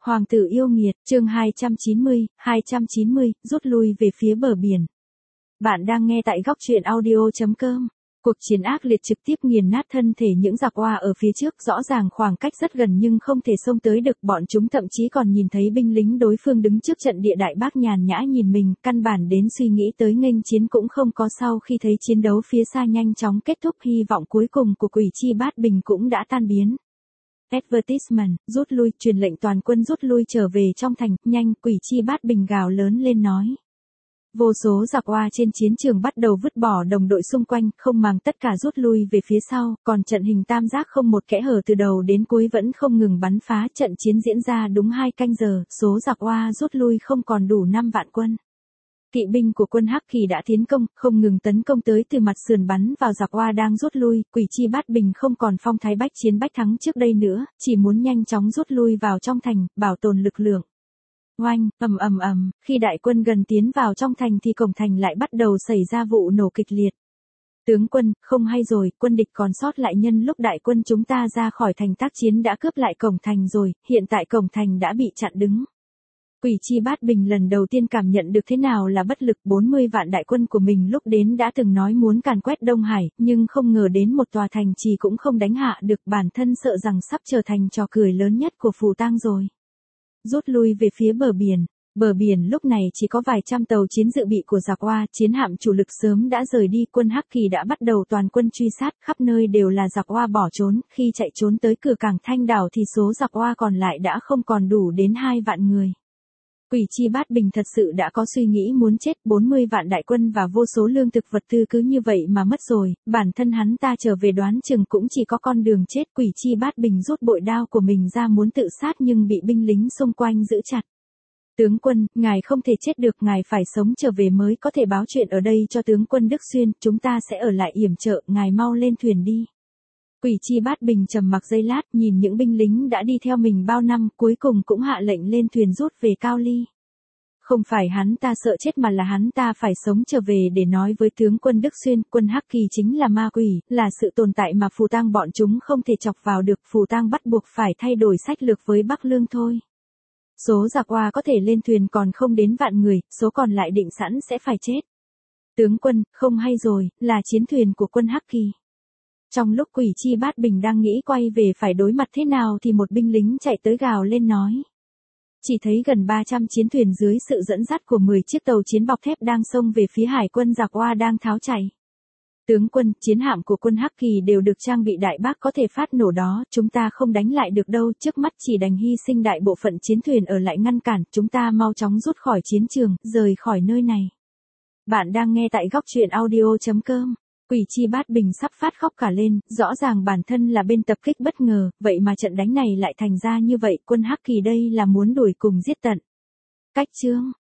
Hoàng tử yêu nghiệt, chương 290, rút lui về phía bờ biển. Bạn đang nghe tại góc truyện audio.com. Cuộc chiến ác liệt trực tiếp nghiền nát thân thể những giặc oa ở phía trước, rõ ràng khoảng cách rất gần nhưng không thể xông tới được. Bọn chúng thậm chí còn nhìn thấy binh lính đối phương đứng trước trận địa đại bác nhàn nhã nhìn mình, căn bản đến suy nghĩ tới nghênh chiến cũng không có. Sau khi thấy chiến đấu phía xa nhanh chóng kết thúc, hy vọng cuối cùng của Quỷ Chi Bát Bình cũng đã tan biến. Advertisement, rút lui, truyền lệnh toàn quân rút lui trở về trong thành, nhanh, Quỷ Chi Bát Bình gào lớn lên nói. Vô số giặc oa trên chiến trường bắt đầu vứt bỏ đồng đội xung quanh, không màng tất cả rút lui về phía sau, còn trận hình tam giác không một kẽ hở từ đầu đến cuối vẫn không ngừng bắn phá. Trận chiến diễn ra đúng 2 canh giờ, số giặc oa rút lui không còn đủ 5 vạn quân. Kỵ binh của quân Hắc Kỳ đã tiến công, không ngừng tấn công tới từ mặt sườn bắn vào giặc oa đang rút lui. Quỷ Chi Bát Bình không còn phong thái bách chiến bách thắng trước đây nữa, chỉ muốn nhanh chóng rút lui vào trong thành, bảo tồn lực lượng. Oanh, ầm, khi đại quân gần tiến vào trong thành thì cổng thành lại bắt đầu xảy ra vụ nổ kịch liệt. Tướng quân, không hay rồi, quân địch còn sót lại nhân lúc đại quân chúng ta ra khỏi thành tác chiến đã cướp lại cổng thành rồi, hiện tại cổng thành đã bị chặn đứng. Quỷ Chi Bát Bình lần đầu tiên cảm nhận được thế nào là bất lực. 40 vạn đại quân của mình lúc đến đã từng nói muốn càn quét Đông Hải, nhưng không ngờ đến một tòa thành trì cũng không đánh hạ được, bản thân sợ rằng sắp trở thành trò cười lớn nhất của Phù Tang rồi. Rút lui về phía bờ biển. Bờ biển lúc này chỉ có vài trăm tàu chiến dự bị của giặc oa, chiến hạm chủ lực sớm đã rời đi. Quân Hắc Kỳ đã bắt đầu toàn quân truy sát, khắp nơi đều là giặc oa bỏ trốn. Khi chạy trốn tới cửa cảng Thanh Đảo thì số giặc oa còn lại đã không còn đủ đến 2 vạn người. Quỷ Chi Bát Bình thật sự đã có suy nghĩ muốn chết. 40 vạn đại quân và vô số lương thực vật tư cứ như vậy mà mất rồi, bản thân hắn ta trở về đoán chừng cũng chỉ có con đường chết. Quỷ Chi Bát Bình rút bội đao của mình ra muốn tự sát nhưng bị binh lính xung quanh giữ chặt. Tướng quân, ngài không thể chết được, ngài phải sống trở về mới có thể báo chuyện ở đây cho tướng quân Đức Xuyên, chúng ta sẽ ở lại yểm trợ, ngài mau lên thuyền đi. Quỷ Chi Bát Bình trầm mặc giây lát, nhìn những binh lính đã đi theo mình bao năm, cuối cùng cũng hạ lệnh lên thuyền rút về Cao Ly. Không phải hắn ta sợ chết mà là hắn ta phải sống trở về để nói với tướng quân Đức Xuyên, quân Hắc Kỳ chính là ma quỷ, là sự tồn tại mà Phù Tang bọn chúng không thể chọc vào được. Phù Tang bắt buộc phải thay đổi sách lược với Bắc Lương thôi. Số giặc oa có thể lên thuyền còn không đến vạn người, số còn lại định sẵn sẽ phải chết. Tướng quân, không hay rồi, là chiến thuyền của quân Hắc Kỳ. Trong lúc Quỷ Chi Bát Bình đang nghĩ quay về phải đối mặt thế nào thì một binh lính chạy tới gào lên nói. Chỉ thấy gần 300 chiến thuyền dưới sự dẫn dắt của 10 chiếc tàu chiến bọc thép đang xông về phía hải quân giặc oa đang tháo chạy. Tướng quân, chiến hạm của quân Hắc Kỳ đều được trang bị đại bác có thể phát nổ đó, chúng ta không đánh lại được đâu, trước mắt chỉ đành hy sinh đại bộ phận chiến thuyền ở lại ngăn cản, chúng ta mau chóng rút khỏi chiến trường, rời khỏi nơi này. Bạn đang nghe tại góc truyện audio.com. Quỷ Chi Bát Bình sắp phát khóc cả lên, rõ ràng bản thân là bên tập kích bất ngờ, vậy mà trận đánh này lại thành ra như vậy. Quân Hắc Kỳ đây là muốn đuổi cùng giết tận. Cách chương